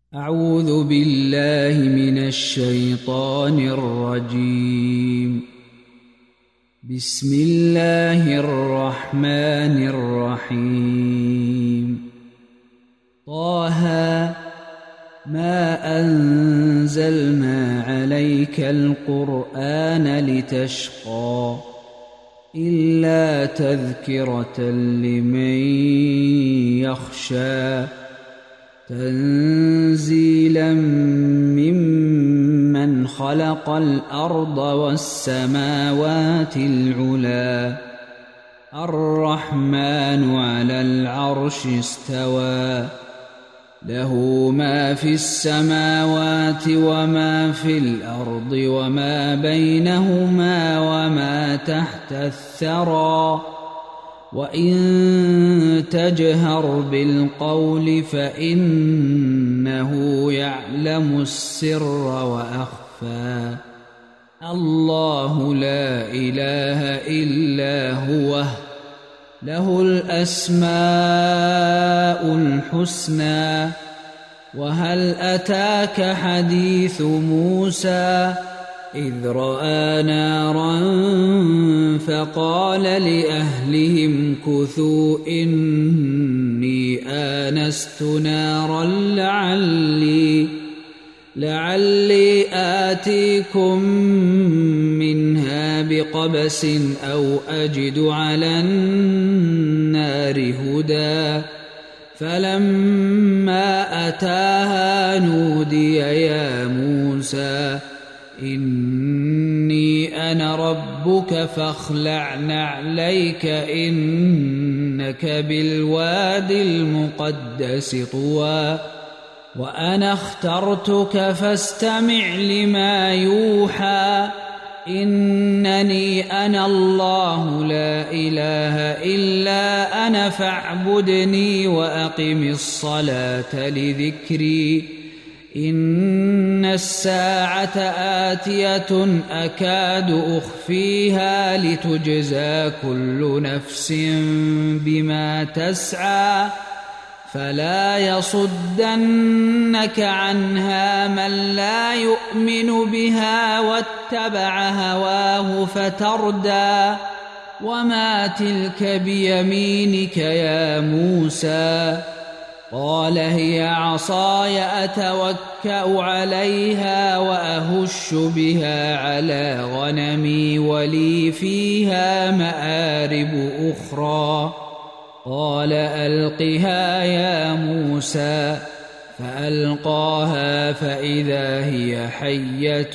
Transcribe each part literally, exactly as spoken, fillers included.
أعوذ بالله من الشيطان الرجيم. بسم الله الرحمن الرحيم. طه ما أنزلنا عليك القرآن لتشقى إلا تذكرة لمن يخشى تنزيلا ممن خلق الأرض والسماوات العلى الرحمن على العرش استوى له ما في السماوات وما في الأرض وما بينهما وما تحت الثرى وإن تجهر بالقول فإنه يعلم السر وأخفى الله لا إله إلا هو له الأسماء الحسنى. وهل أتاك حديث موسى إذ رأى نارا فقال لأهلهم كثوا إني آنست نارا لعلي لعلي آتيكم منها بقبس أو أجد على النار هدى فلما أتاها نودي يا موسى إني أنا ربك فاخلع نعليك إنك بالواد المقدس طوى وأنا اخترتك فاستمع لما يوحى إنني أنا الله لا إله إلا أنا فاعبدني وأقم الصلاة لذكري إن الساعة آتية أكاد أخفيها لتجزى كل نفس بما تسعى فلا يصدنك عنها من لا يؤمن بها واتبع هواه فتردى وما تلك بيمينك يا موسى قال هي عصاي أتوكأ عليها وأهش بها على غنمي ولي فيها مآرب أخرى قال ألقها يا موسى فألقاها فإذا هي حية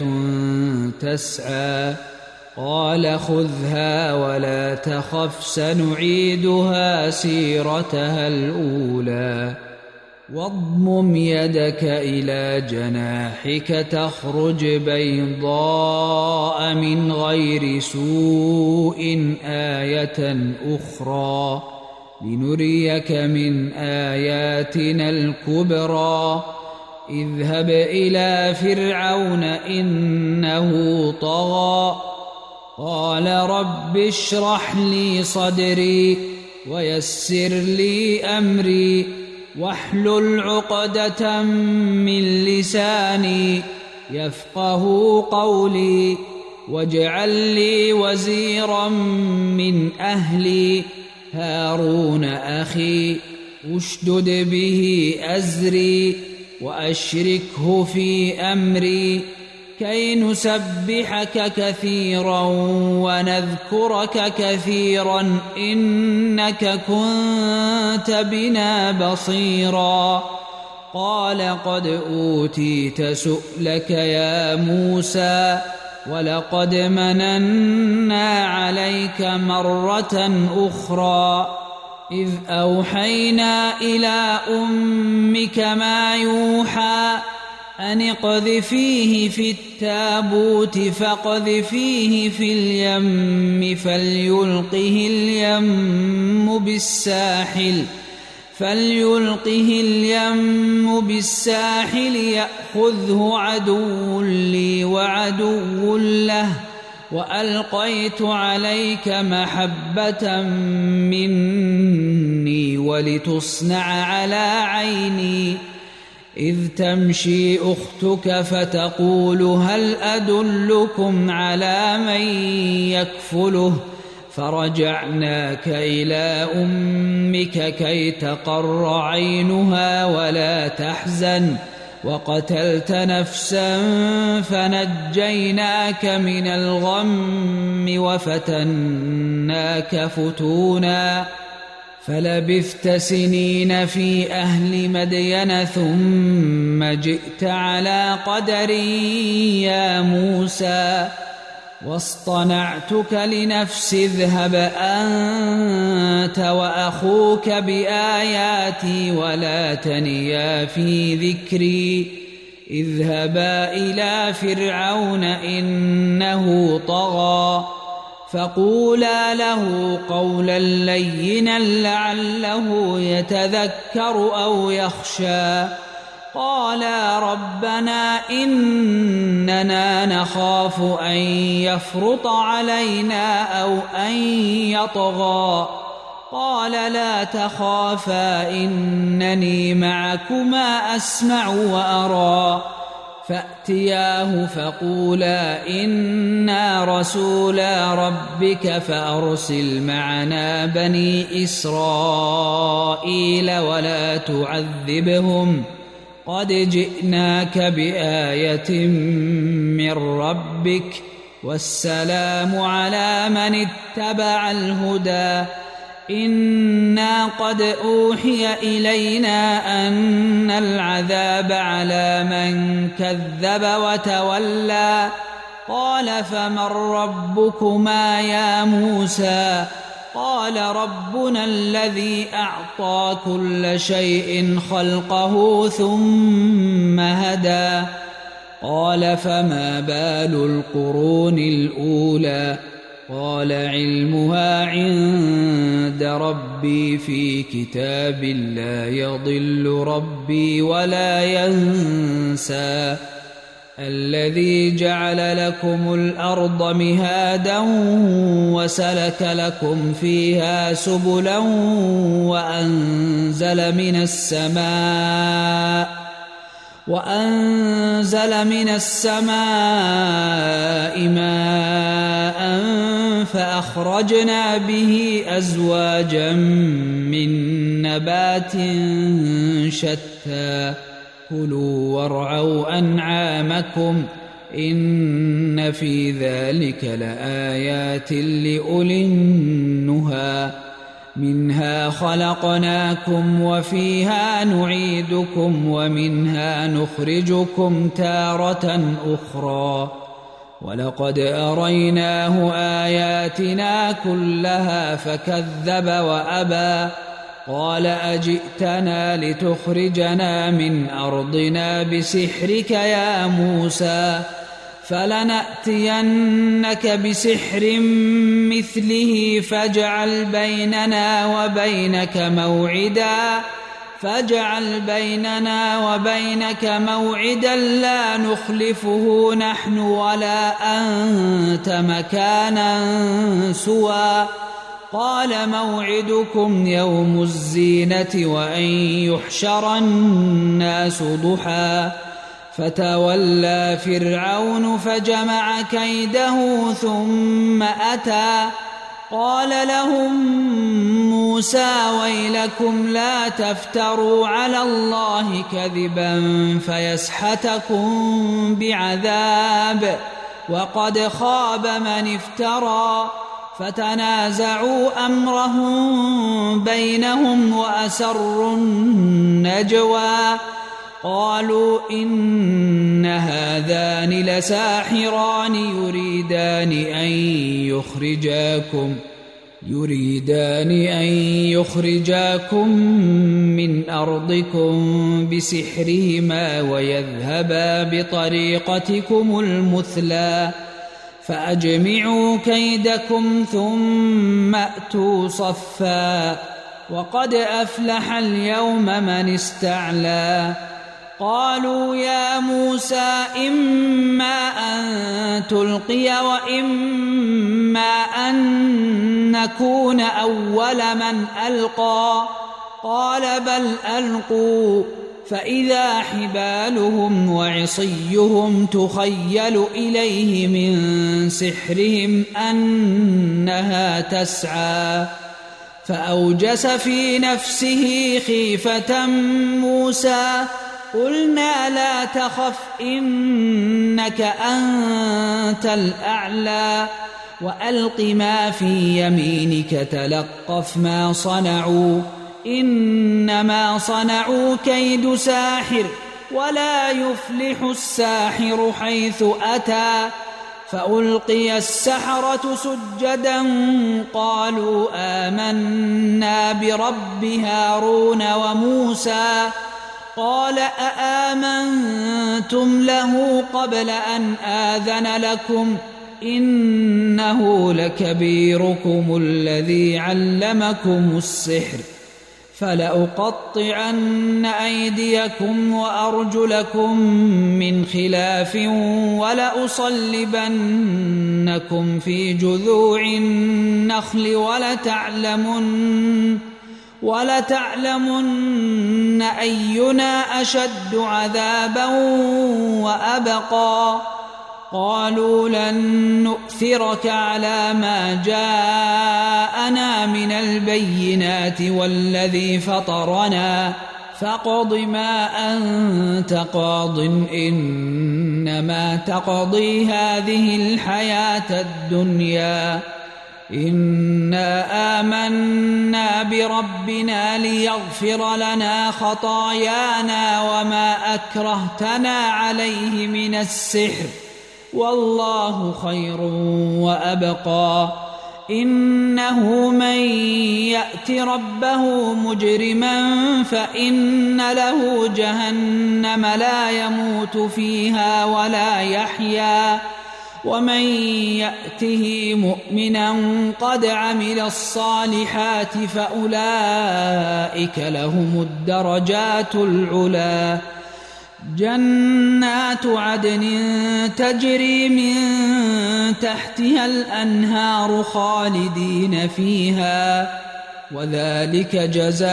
تسعى قال خذها ولا تخف سنعيدها سيرتها الأولى واضمم يدك إلى جناحك تخرج بيضاء من غير سوء آية أخرى لنريك من آياتنا الكبرى اذهب إلى فرعون إنه طغى قال رب اشرح لي صدري ويسر لي أمري واحلل عقدة من لساني يفقه قولي واجعل لي وزيرا من أهلي هارون أخي اشدد به أزري وأشركه في أمري كي نسبحك كثيرا ونذكرك كثيرا إنك كنت بنا بصيرا قال قد أوتيت سؤلك يا موسى ولقد مننا عليك مرة أخرى إذ أوحينا إلى أمك ما يوحى أن اقذفيه في التابوت فاقذفيه في اليم فليلقه اليم بالساحل فليلقه اليم بالساحل يأخذه عدو لي وعدو له وألقيت عليك محبة مني ولتصنع على عيني إذ تمشي أختك فتقول هل أدلكم على من يكفله فرجعناك إلى أمك كي تقر عينها ولا تحزن وقتلت نفسا فنجيناك من الغم وفتناك فتونا فلبثت سنين في أهل مدين ثم جئت على قدر يا موسى واصطنعتك لنفسي اذهب أنت وأخوك بآياتي ولا تنيا في ذكري اذهبا إلى فرعون إنه طغى فقولا له قولا لينا لعله يتذكر أو يخشى قالا ربنا إننا نخاف أن يفرط علينا أو أن يطغى قال لا تخافا إنني معكما أسمع وأرى فأتياه فقولا إنا رسولا ربك فأرسل معنا بني إسرائيل ولا تعذبهم قد جئناك بآية من ربك والسلام على من اتبع الهدى إنا قد أوحي إلينا أن العذاب على من كذب وتولى قال فمن ربكما يا موسى قال ربنا الذي أعطى كل شيء خلقه ثم هدى قال فما بال القرون الأولى قال علمها عند ربي في كتاب لا يضل ربي ولا ينسى الذي جعل لكم الأرض مهادا وسلك لكم فيها سبلا وأنزل من السماء وأنزل من السماء ماء فأخرجنا به أزواجا من نبات شتى كلوا وارعوا أنعامكم إن في ذلك لآيات لأولي النهى منها خلقناكم وفيها نعيدكم ومنها نخرجكم تارة أخرى ولقد أريناه آياتنا كلها فكذب وأبى قال أجئتنا لتخرجنا من أرضنا بسحرك يا موسى فلنأتينك بسحر مثله فاجعل بيننا وبينك موعدا فاجعل بيننا وبينك موعدا لا نخلفه نحن ولا أنت مكانا سوى قال موعدكم يوم الزينة وأن يحشر الناس ضحى فتولى فرعون فجمع كيده ثم أتى قال لهم موسى ويلكم لا تفتروا على الله كذبا فيسحتكم بعذاب وقد خاب من افترى فتنازعوا أمرهم بينهم وأسروا النجوى قالوا إن هذان لساحران يريدان أن يخرجاكم يريدان أن يخرجاكم من أرضكم بسحرهما ويذهبا بطريقتكم المثلى فأجمعوا كيدكم ثم أتوا صفا وقد أفلح اليوم من استعلى قالوا يا موسى إما أن تلقي وإما أن نكون أول من ألقى قال بل ألقوا فإذا حبالهم وعصيهم تخيل إليه من سحرهم أنها تسعى فأوجس في نفسه خيفة موسى قلنا لا تخف إنك أنت الأعلى وألق ما في يمينك تلقف ما صنعوا إنما صنعوا كيد ساحر ولا يفلح الساحر حيث أتى فألقي السحرة سجدا قالوا آمنا برب هارون وموسى قال أآمنتم له قبل أن آذن لكم إنه لكبيركم الذي علمكم السحر فلأقطعن أيديكم وأرجلكم من خلاف ولأصلبنكم في جذوع النخل ولتعلمن ولتعلمن أينا أشد عذابا وأبقى قالوا لن نؤثرك على ما جاءنا من البينات والذي فطرنا فاقض ما أنت قاض إنما تقضي هذه الحياة الدنيا إنا آمنا بربنا ليغفر لنا خطايانا وما أكرهتنا عليه من السحر والله خير وأبقى إنه من يأت ربه مجرما فإن له جهنم لا يموت فيها ولا يحيا ومن يأته مؤمنا قد عمل الصالحات فأولئك لهم الدرجات العلى جنات عدن تجري من تحتها الأنهار خالدين فيها وذلك جزاء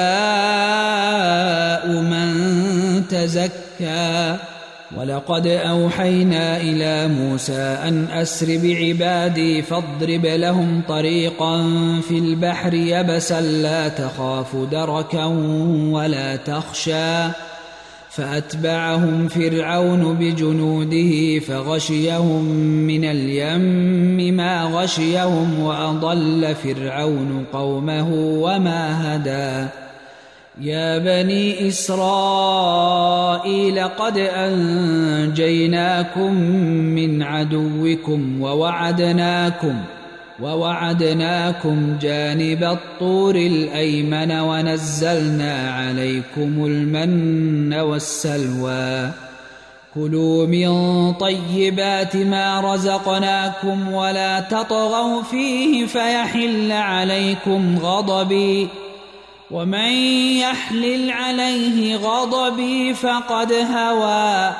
من تزكى ولقد أوحينا إلى موسى أن أسر بعبادي فاضرب لهم طريقا في البحر يبسا لا تخاف دركا ولا تخشى فأتبعهم فرعون بجنوده فغشيهم من اليم ما غشيهم وأضل فرعون قومه وما هدى يا بني إسرائيل قد أنجيناكم من عدوكم ووعدناكم ووعدناكم جانب الطور الأيمن ونزلنا عليكم المن والسلوى كلوا من طيبات ما رزقناكم ولا تطغوا فيه فيحل عليكم غضبي ومن يحلل عليه غضبي فقد هوى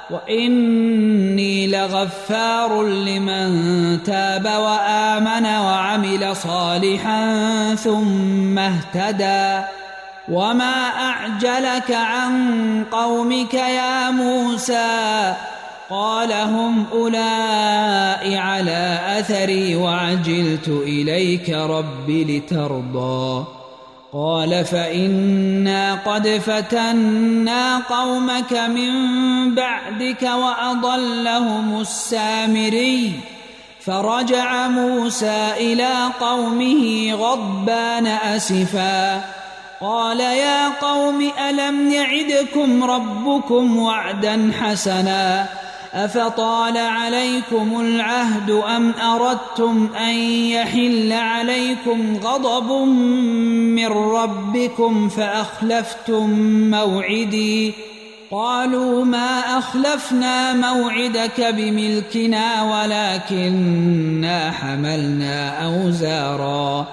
وإني لغفار لمن تاب وآمن وعمل صالحا ثم اهتدى وما أعجلك عن قومك يا موسى قال هم أولئك على أثري وعجلت إليك رب لترضى قال فإنا قد فتنا قومك من بعدك وأضلهم السامري فرجع موسى إلى قومه غضبان أسفا قال يا قوم ألم يعدكم ربكم وعدا حسنا أفطال عليكم العهد أم أردتم أن يحل عليكم غضب من ربكم فأخلفتم موعدي قالوا ما أخلفنا موعدك بملكنا ولكننا حملنا أوزارا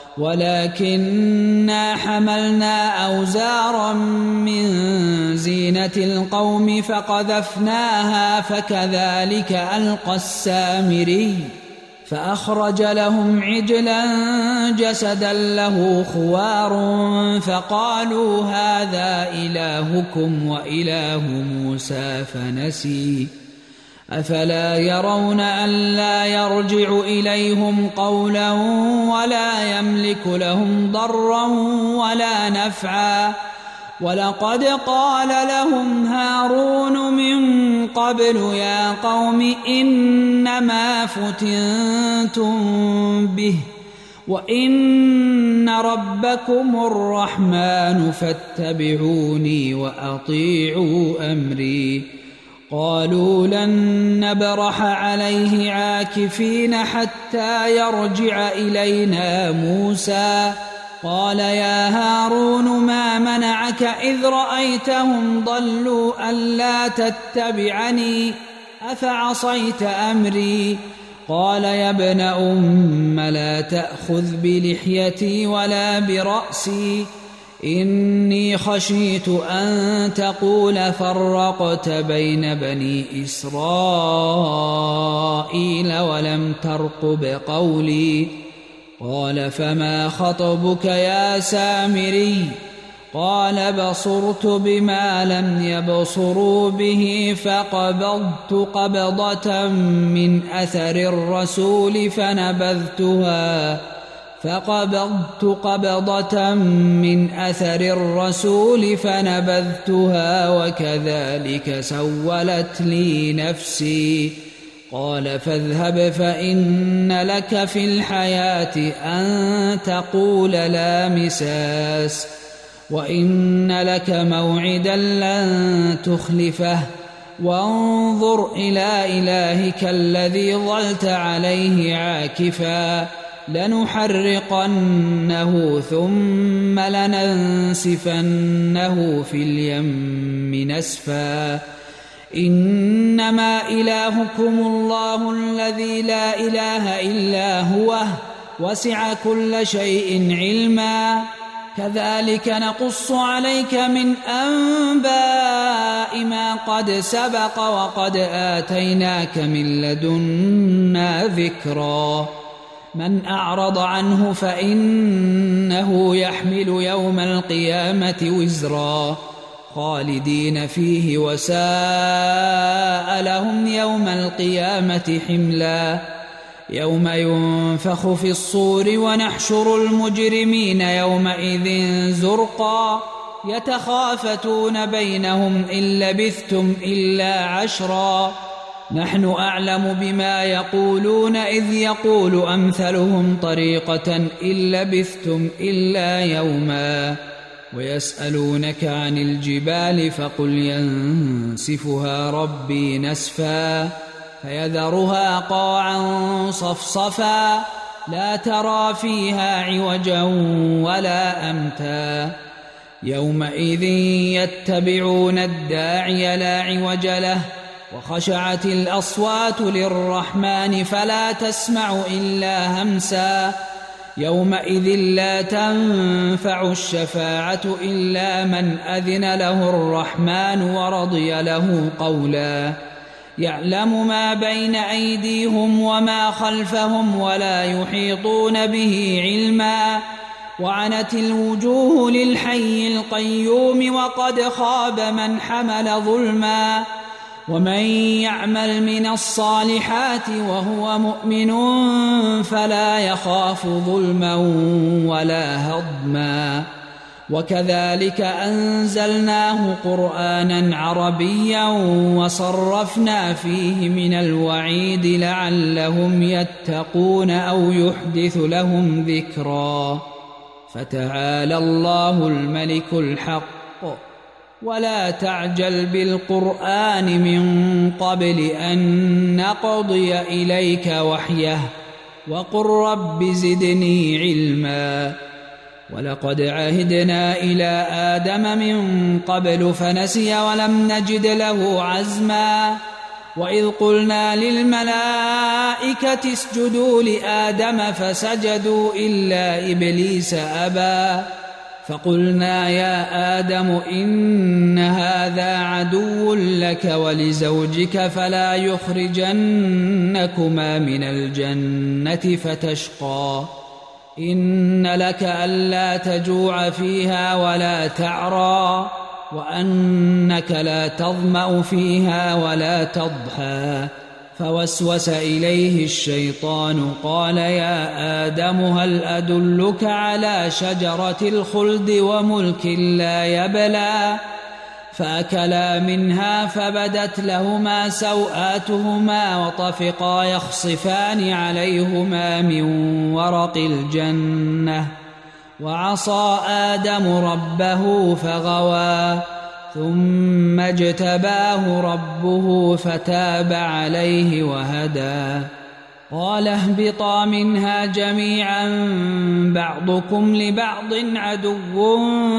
ولكننا حملنا أوزارا من زينة القوم فقذفناها فكذلك ألقى السامري فأخرج لهم عجلا جسدا له خوار فقالوا هذا إلهكم وإله موسى فنسي أفلا يرون ألا يرجع إليهم قولا ولا يملك لهم ضرا ولا نفعا ولقد قال لهم هارون من قبل يا قوم إنما فتنتم به وإن ربكم الرحمن فاتبعوني وأطيعوا أمري قالوا لن نبرح عليه عاكفين حتى يرجع إلينا موسى قال يا هارون ما منعك إذ رأيتهم ضلوا ألا تتبعني أفعصيت أمري قال يا ابن أم لا تأخذ بلحيتي ولا برأسي إني خشيت أن تقول فرقت بين بني إسرائيل ولم ترقب قولي قال فما خطبك يا سامري قال بصرت بما لم يبصروا به فقبضت قبضة من أثر الرسول فنبذتها فقبضت قبضة من أثر الرسول فنبذتها وكذلك سولت لي نفسي قال فاذهب فإن لك في الحياة أن تقول لا مساس وإن لك موعدا لن تخلفه وانظر إلى إلهك الذي ظلت عليه عاكفا لنحرقنه ثم لننسفنه في اليم نسفا إنما إلهكم الله الذي لا إله إلا هو وسع كل شيء علما كذلك نقص عليك من أنباء ما قد سبق وقد آتيناك من لدنا ذكرا من أعرض عنه فإنه يحمل يوم القيامة وزرا خالدين فيه وساء لهم يوم القيامة حملا يوم ينفخ في الصور ونحشر المجرمين يومئذ زرقا يتخافتون بينهم إن لبثتم إلا عشرا نحن أعلم بما يقولون إذ يقول أمثلهم طريقة إن لبثتم إلا يوما ويسألونك عن الجبال فقل ينسفها ربي نسفا فيذرها قاعا صفصفا لا ترى فيها عوجا ولا أمتا يومئذ يتبعون الداعي لا عوج له وخشعت الأصوات للرحمن فلا تسمع إلا همسا يومئذ لا تنفع الشفاعة إلا من أذن له الرحمن ورضي له قولا يعلم ما بين أيديهم وما خلفهم ولا يحيطون به علما وعنت الوجوه للحي القيوم وقد خاب من حمل ظلما ومن يعمل من الصالحات وهو مؤمن فلا يخاف ظلما ولا هضما وكذلك أنزلناه قرآنا عربيا وصرفنا فيه من الوعيد لعلهم يتقون أو يحدث لهم ذكرا فتعالى الله الملك الحق ولا تعجل بالقرآن من قبل أن نقضي إليك وحيه وقل رب زدني علما ولقد عهدنا إلى آدم من قبل فنسي ولم نجد له عزما وإذ قلنا للملائكة اسجدوا لآدم فسجدوا إلا إبليس أبى فقلنا يا آدم إن هذا عدو لك ولزوجك فلا يخرجنكما من الجنة فتشقى إن لك ألا تجوع فيها ولا تعرى وأنك لا تظمأ فيها ولا تضحى فوسوس إليه الشيطان قال يا آدم هل أدلك على شجرة الخلد وملك لا يبلى فأكلا منها فبدت لهما سوآتهما وطفقا يخصفان عليهما من ورق الجنة وعصى آدم ربه فغوى ثم اجتباه ربه فتاب عليه وهدى قال اهبطا منها جميعا بعضكم لبعض عدو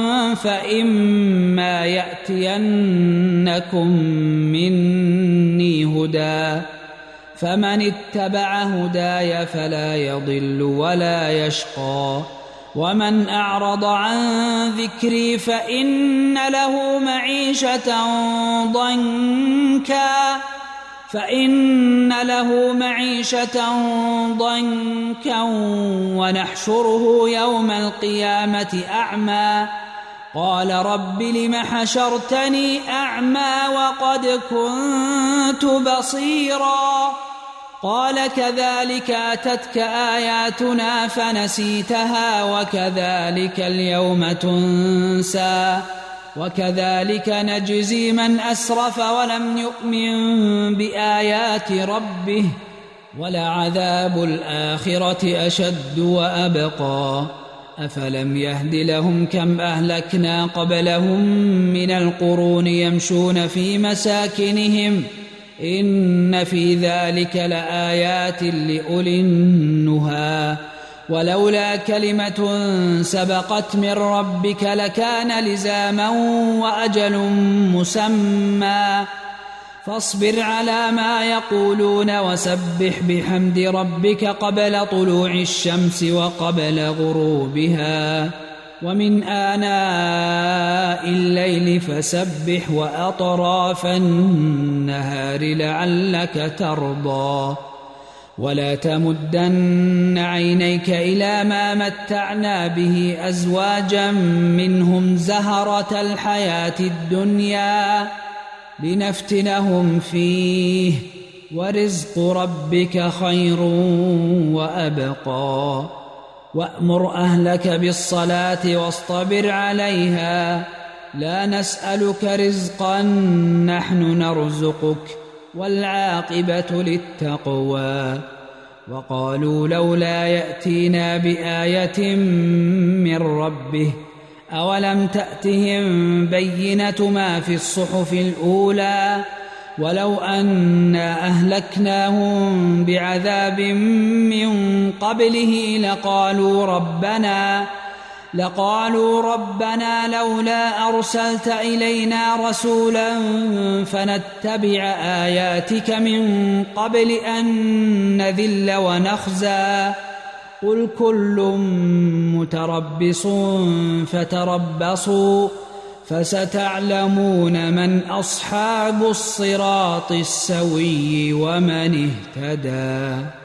فإما يأتينكم مني هدى فمن اتبع هداي فلا يضل ولا يشقى ومن أعرض عن ذكري فإن له معيشة ضنكا فإن له معيشة ضنكا ونحشره يوم القيامة أعمى قال رب لم حشرتني أعمى وقد كنت بصيرا قال كذلك أتتك آياتنا فنسيتها وكذلك اليوم تنسى وكذلك نجزي من أسرف ولم يؤمن بآيات ربه ولعذاب الآخرة أشد وأبقى أفلم يهد لهم كم أهلكنا قبلهم من القرون يمشون في مساكنهم إن في ذلك لآيات لأولي النهى ولولا كلمة سبقت من ربك لكان لزاما وأجل مسمى فاصبر على ما يقولون وسبح بحمد ربك قبل طلوع الشمس وقبل غروبها ومن آناء الليل فسبح وأطراف النهار لعلك ترضى ولا تمدن عينيك إلى ما متعنا به أزواجا منهم زهرة الحياة الدنيا لنفتنهم فيه ورزق ربك خير وأبقى وأمر أهلك بالصلاة واصطبر عليها لا نسألك رزقا نحن نرزقك والعاقبة للتقوى وقالوا لولا يأتينا بآية من ربه أولم تأتهم بينة ما في الصحف الأولى ولو أنا أهلكناهم بعذاب من قبله لقالوا ربنا لقالوا ربنا لولا أرسلت إلينا رسولا فنتبع آياتك من قبل أن نذل ونخزى قل كل متربص فتربصوا فستعلمون من أصحاب الصراط السوي ومن اهتدى.